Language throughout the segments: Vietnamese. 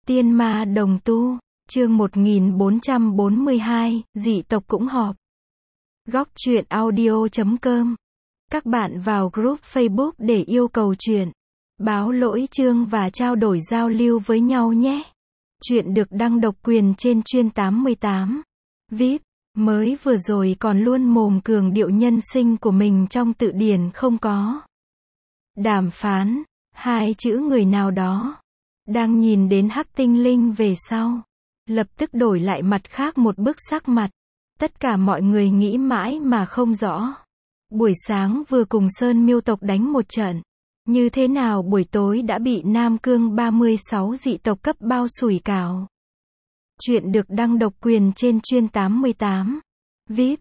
Tiên ma đồng tu, chương 1442, dị tộc cũng họp. Góc truyện audio.com. Các bạn vào group Facebook để yêu cầu truyện, báo lỗi chương và trao đổi giao lưu với nhau nhé. Truyện được đăng độc quyền trên chuyên 88. VIP, mới vừa rồi còn luôn mồm cường điệu nhân sinh của mình trong tự điển không có. Đàm phán, hai chữ người nào đó. Đang nhìn đến hắc tinh linh về sau, lập tức đổi lại mặt khác một bức sắc mặt. Tất cả mọi người nghĩ mãi mà không rõ. Buổi sáng vừa cùng Sơn Miêu tộc đánh một trận. Như thế nào buổi tối đã bị Nam Cương 36 dị tộc cấp bao sủi cảo. Chuyện được đăng độc quyền trên chuyên 88. VIP,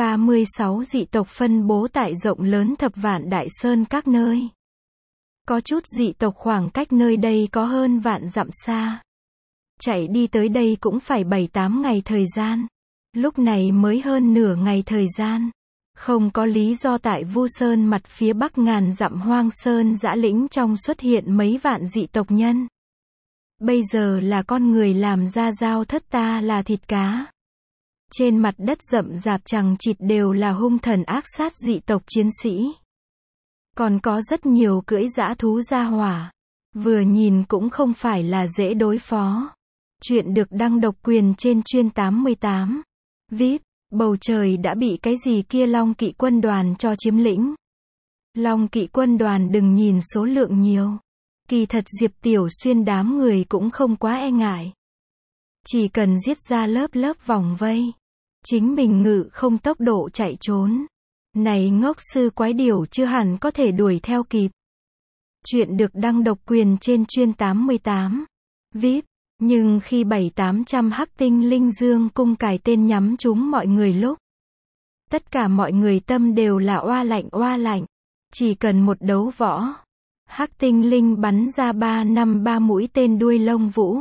36 dị tộc phân bố tại rộng lớn thập vạn đại sơn các nơi. Có chút dị tộc khoảng cách nơi đây có hơn vạn dặm xa. Chạy đi tới đây cũng phải 7-8 ngày thời gian. Lúc này mới hơn nửa ngày thời gian. Không có lý do tại Vu Sơn mặt phía bắc ngàn dặm hoang sơn dã lĩnh trong xuất hiện mấy vạn dị tộc nhân. Bây giờ là con người làm ra dao thất ta là thịt cá. Trên mặt đất rậm rạp chằng chịt đều là hung thần ác sát dị tộc chiến sĩ. Còn có rất nhiều cưỡi dã thú ra hỏa. Vừa nhìn cũng không phải là dễ đối phó. Chuyện được đăng độc quyền trên chuyên 88. VIP, bầu trời đã bị cái gì kia Long Kỵ quân đoàn cho chiếm lĩnh. Long Kỵ quân đoàn đừng nhìn số lượng nhiều. Kỳ thật Diệp Tiểu Xuyên đám người cũng không quá e ngại. Chỉ cần giết ra lớp lớp vòng vây. Chính mình ngự không tốc độ chạy trốn. Này ngốc sư quái điểu chưa hẳn có thể đuổi theo kịp. Chuyện được đăng độc quyền trên chuyên 88. VIP, nhưng khi 7-800 hắc tinh linh dương cung cài tên nhắm trúng mọi người lúc. Tất cả mọi người tâm đều là oa lạnh. Chỉ cần một đấu võ. Hắc tinh linh bắn ra 3-5-3 mũi tên đuôi lông vũ.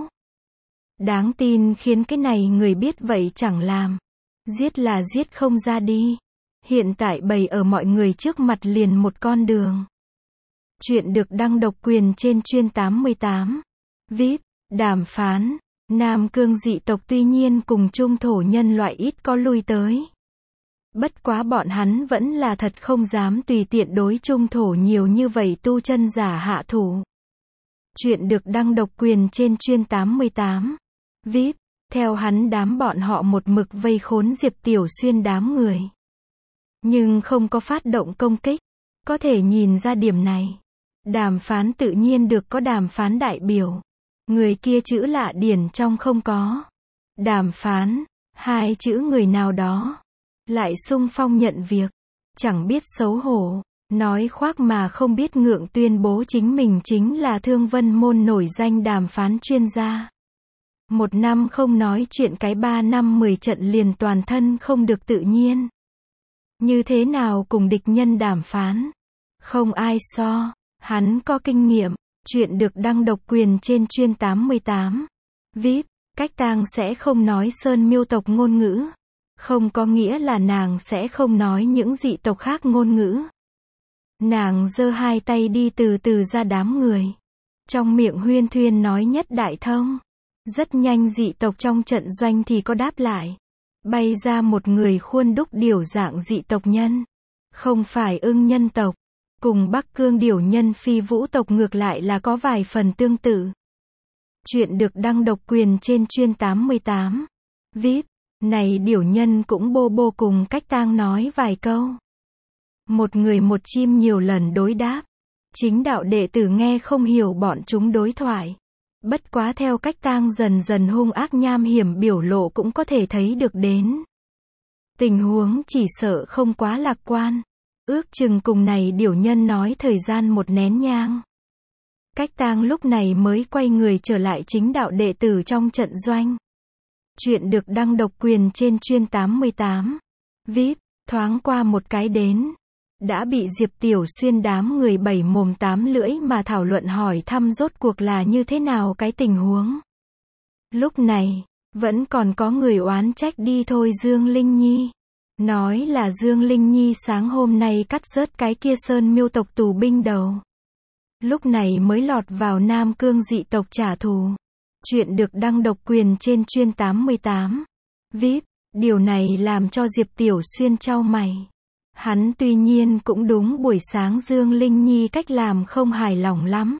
Đáng tin khiến cái này người biết vậy chẳng làm. Giết là giết không ra đi. Hiện tại bày ở mọi người trước mặt liền một con đường. Chuyện được đăng độc quyền trên chuyên 88. VIP, đàm phán. Nam Cương dị tộc tuy nhiên cùng chung thổ nhân loại ít có lui tới. Bất quá bọn hắn vẫn là thật không dám tùy tiện đối chung thổ nhiều như vậy tu chân giả hạ thủ. Chuyện được đăng độc quyền trên chuyên 88. VIP, theo hắn đám bọn họ một mực vây khốn Diệp Tiểu Xuyên đám người. Nhưng không có phát động công kích. Có thể nhìn ra điểm này. Đàm phán tự nhiên được có đàm phán đại biểu. Người kia chữ lạ điển trong không có. Đàm phán, hai chữ người nào đó. Lại xung phong nhận việc. Chẳng biết xấu hổ. Nói khoác mà không biết ngượng tuyên bố chính mình chính là Thương Vân Môn nổi danh đàm phán chuyên gia. 1 năm không nói chuyện cái 3 năm 10 trận liền toàn thân không được tự nhiên. Như thế nào cùng địch nhân đàm phán? Không ai so. Hắn có kinh nghiệm. Chuyện được đăng độc quyền trên chuyên 88. VIP, cách tang sẽ không nói Sơn Miêu tộc ngôn ngữ. Không có nghĩa là nàng sẽ không nói những dị tộc khác ngôn ngữ. Nàng giơ hai tay đi từ từ ra đám người. Trong miệng huyên thuyên nói nhất đại thông. Rất nhanh dị tộc trong trận doanh thì có đáp lại. Bay ra một người khuôn đúc điểu dạng dị tộc nhân. Không phải ưng nhân tộc. Cùng Bắc Cương điểu nhân phi vũ tộc ngược lại là có vài phần tương tự. Chuyện được đăng độc quyền trên chuyên 88. VIP, này điểu nhân cũng bô cùng cách tang nói vài câu. Một người một chim nhiều lần đối đáp. Chính đạo đệ tử nghe không hiểu bọn chúng đối thoại. Bất quá theo cách tang dần dần hung ác nham hiểm biểu lộ cũng có thể thấy được đến. Tình huống chỉ sợ không quá lạc quan. Ước chừng cùng này điểu nhân nói thời gian một nén nhang. Cách tang lúc này mới quay người trở lại chính đạo đệ tử trong trận doanh. Chuyện được đăng độc quyền trên chuyên 88. VIP, thoáng qua một cái đến. Đã bị Diệp Tiểu Xuyên đám người 7 mồm 8 lưỡi mà thảo luận hỏi thăm rốt cuộc là như thế nào cái tình huống. Lúc này, vẫn còn có người oán trách đi thôi Dương Linh Nhi. Nói là Dương Linh Nhi sáng hôm nay cắt rớt cái kia Sơn Miêu tộc tù binh đầu. Lúc này mới lọt vào Nam Cương dị tộc trả thù. Chuyện được đăng độc quyền trên Chuyên 88. VIP. Điều này làm cho Diệp Tiểu Xuyên chau mày. Hắn tuy nhiên cũng đúng buổi sáng Dương Linh Nhi cách làm không hài lòng lắm.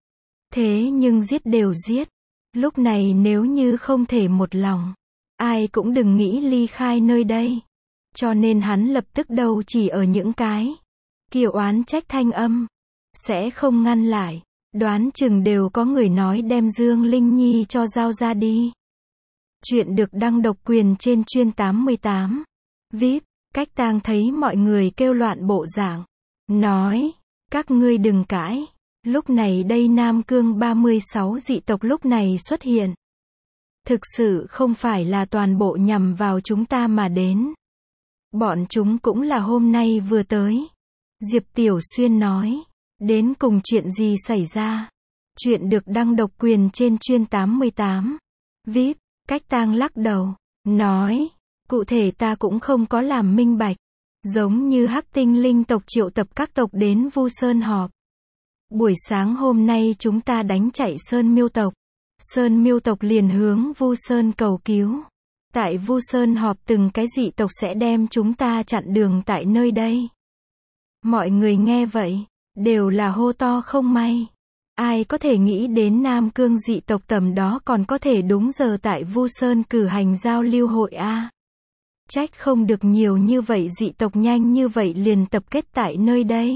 Thế nhưng giết đều giết. Lúc này nếu như không thể một lòng, ai cũng đừng nghĩ ly khai nơi đây. Cho nên hắn lập tức đầu chỉ ở những cái kiểu oán trách thanh âm. Sẽ không ngăn lại. Đoán chừng đều có người nói đem Dương Linh Nhi cho giao ra đi. Chuyện được đăng độc quyền trên Chuyên 88. VIP. Cách Tang thấy mọi người kêu loạn bộ dạng. Nói. Các ngươi đừng cãi. Lúc này đây Nam Cương 36 dị tộc lúc này xuất hiện. Thực sự không phải là toàn bộ nhằm vào chúng ta mà đến. Bọn chúng cũng là hôm nay vừa tới. Diệp Tiểu Xuyên nói. Đến cùng chuyện gì xảy ra? Chuyện được đăng độc quyền trên Chuyên 88. VIP. Cách Tang lắc đầu. Nói. Cụ thể ta cũng không có làm minh bạch. Giống như Hắc Tinh linh tộc triệu tập các tộc đến Vu Sơn họp. Buổi sáng hôm nay chúng ta đánh chạy Sơn Miêu tộc. Sơn Miêu tộc liền hướng Vu Sơn cầu cứu. Tại Vu Sơn họp từng cái dị tộc sẽ đem chúng ta chặn đường tại nơi đây. Mọi người nghe vậy, đều là hô to không may. Ai có thể nghĩ đến Nam Cương dị tộc tầm đó còn có thể đúng giờ tại Vu Sơn cử hành giao lưu hội a. Trách không được nhiều như vậy dị tộc nhanh như vậy liền tập kết tại nơi đây.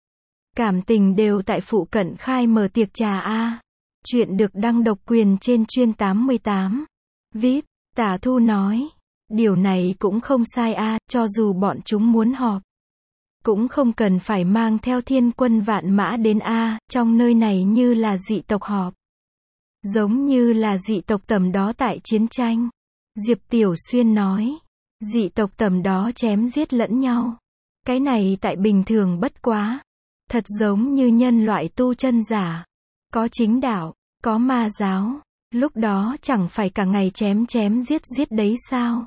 Cảm tình đều tại phụ cận khai mở tiệc trà a. Chuyện được đăng độc quyền trên Chuyên 88. VIP. Tả Thu nói. Điều này cũng không sai a, cho dù bọn chúng muốn họp. Cũng không cần phải mang theo thiên quân vạn mã đến a, trong nơi này như là dị tộc họp. Giống như là dị tộc tầm đó tại chiến tranh. Diệp Tiểu Xuyên nói. Dị tộc tầm đó chém giết lẫn nhau. Cái này tại bình thường bất quá. Thật giống như nhân loại tu chân giả. Có chính đạo, có ma giáo. Lúc đó chẳng phải cả ngày chém giết đấy sao?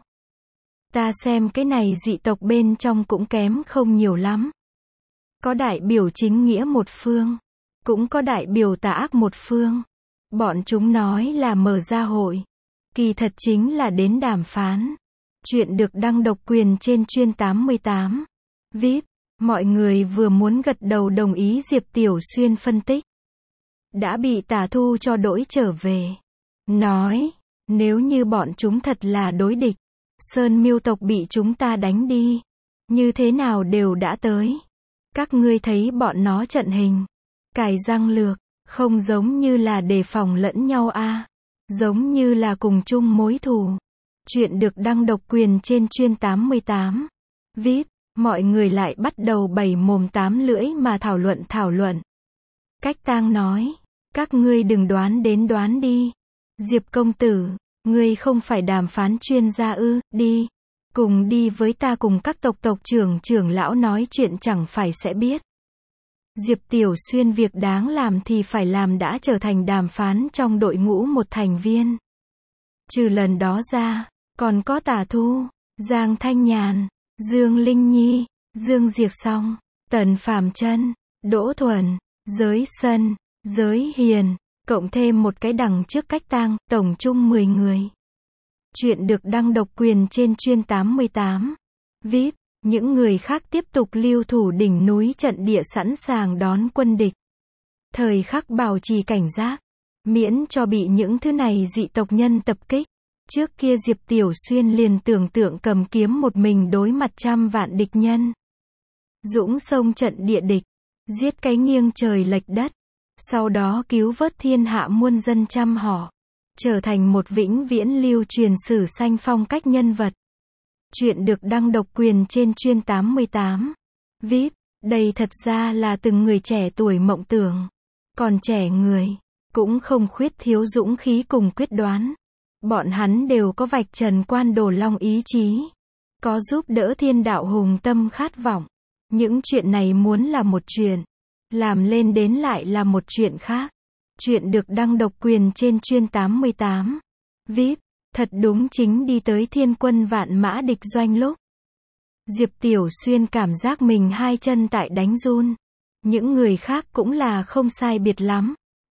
Ta xem cái này dị tộc bên trong cũng kém không nhiều lắm. Có đại biểu chính nghĩa một phương. Cũng có đại biểu tà ác một phương. Bọn chúng nói là mở ra hội. Kỳ thật chính là đến đàm phán. Chuyện được đăng độc quyền trên Chuyên 88. VIP. Mọi người vừa muốn gật đầu đồng ý Diệp Tiểu Xuyên phân tích. Đã bị Tả Thu cho đỗi trở về. Nói. Nếu như bọn chúng thật là đối địch. Sơn Miêu tộc bị chúng ta đánh đi. Như thế nào đều đã tới. Các ngươi thấy bọn nó trận hình. Cài răng lược. Không giống như là đề phòng lẫn nhau a. Giống như là cùng chung mối thù. Chuyện được đăng độc quyền trên Chuyên 88. VIP. Mọi người lại bắt đầu bảy mồm tám lưỡi mà thảo luận. Cách Tang nói. Các ngươi đừng đoán đến đoán đi. Diệp công tử. Ngươi không phải đàm phán chuyên gia ư, đi. Cùng đi với ta cùng các tộc trưởng lão nói chuyện chẳng phải sẽ biết. Diệp Tiểu Xuyên việc đáng làm thì phải làm đã trở thành đàm phán trong đội ngũ một thành viên. Trừ lần đó ra, còn có Tả Thu, Giang Thanh Nhàn, Dương Linh Nhi, Dương Diệp Song, Tần Phàm Chân, Đỗ Thuần, Giới Sân, Giới Hiền, cộng thêm một cái đằng trước Cách Tang, tổng chung 10 người. Chuyện được đăng độc quyền trên Chuyên 88. VIP. Những người khác tiếp tục lưu thủ đỉnh núi trận địa sẵn sàng đón quân địch. Thời khắc bảo trì cảnh giác, miễn cho bị những thứ này dị tộc nhân tập kích. Trước kia Diệp Tiểu Xuyên liền tưởng tượng cầm kiếm một mình đối mặt trăm vạn địch nhân. Dũng sông trận địa địch, giết cái nghiêng trời lệch đất. Sau đó cứu vớt thiên hạ muôn dân trăm họ. Trở thành một vĩnh viễn lưu truyền sử sanh phong cách nhân vật. Chuyện được đăng độc quyền trên Chuyên 88. VIP. Đây thật ra là từng người trẻ tuổi mộng tưởng. Còn trẻ người, cũng không khuyết thiếu dũng khí cùng quyết đoán. Bọn hắn đều có vạch trần quan đồ long ý chí. Có giúp đỡ thiên đạo hùng tâm khát vọng. Những chuyện này muốn là một chuyện. Làm lên đến lại là một chuyện khác. Chuyện được đăng độc quyền trên Chuyên 88. VIP. Thật đúng chính đi tới thiên quân vạn mã địch doanh lúc. Diệp Tiểu Xuyên cảm giác mình hai chân tại đánh run. Những người khác cũng là không sai biệt lắm.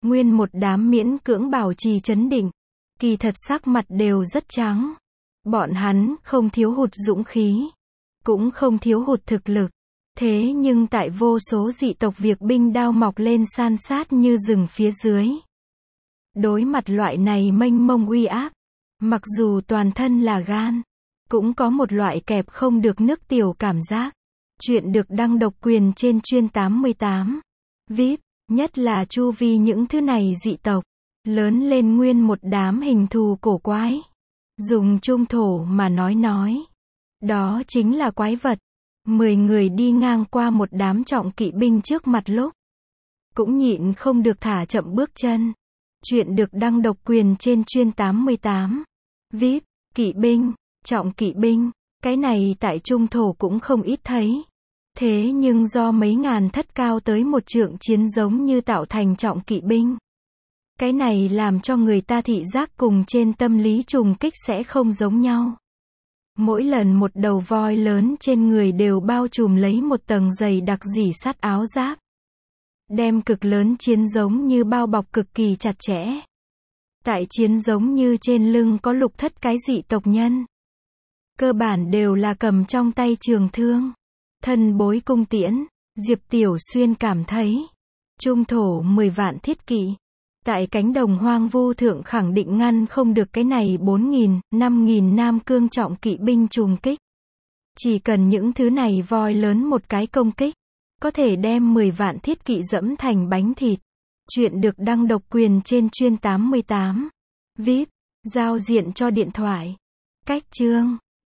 Nguyên một đám miễn cưỡng bảo trì trấn định. Kỳ thật sắc mặt đều rất trắng. Bọn hắn không thiếu hụt dũng khí, cũng không thiếu hụt thực lực. Thế nhưng tại vô số dị tộc việc binh đao mọc lên san sát như rừng phía dưới. Đối mặt loại này mênh mông uy áp, mặc dù toàn thân là gan, cũng có một loại kẹp không được nước tiểu cảm giác. Chuyện được đăng độc quyền trên chuyên 88. VIP, nhất là chu vi những thứ này dị tộc, lớn lên nguyên một đám hình thù cổ quái. Dùng trung thổ mà nói. Đó chính là quái vật. 10 người đi ngang qua một đám trọng kỵ binh trước mặt lúc, cũng nhịn không được thả chậm bước chân. Chuyện được đăng độc quyền trên chuyên 88. VIP, kỵ binh, trọng kỵ binh, cái này tại trung thổ cũng không ít thấy. Thế nhưng do mấy ngàn thất cao tới một trượng chiến giống như tạo thành trọng kỵ binh. Cái này làm cho người ta thị giác cùng trên tâm lý trùng kích sẽ không giống nhau. Mỗi lần một đầu voi lớn trên người đều bao trùm lấy một tầng dày đặc rỉ sắt áo giáp. Đem cực lớn chiến giống như bao bọc cực kỳ chặt chẽ. Tại chiến giống như trên lưng có lục thất cái dị tộc nhân. Cơ bản đều là cầm trong tay trường thương, thân bối cung tiễn. Diệp Tiểu Xuyên cảm thấy, trung thổ 10 vạn thiết kỵ, tại cánh đồng hoang vu thượng khẳng định ngăn không được cái này 4.000, 5.000 nam cương trọng kỵ binh trùng kích. Chỉ cần những thứ này voi lớn một cái công kích, có thể đem 10 vạn thiết kỵ dẫm thành bánh thịt. Chuyện được đăng độc quyền trên chuyên 88. VIP, giao diện cho điện thoại. Cách chương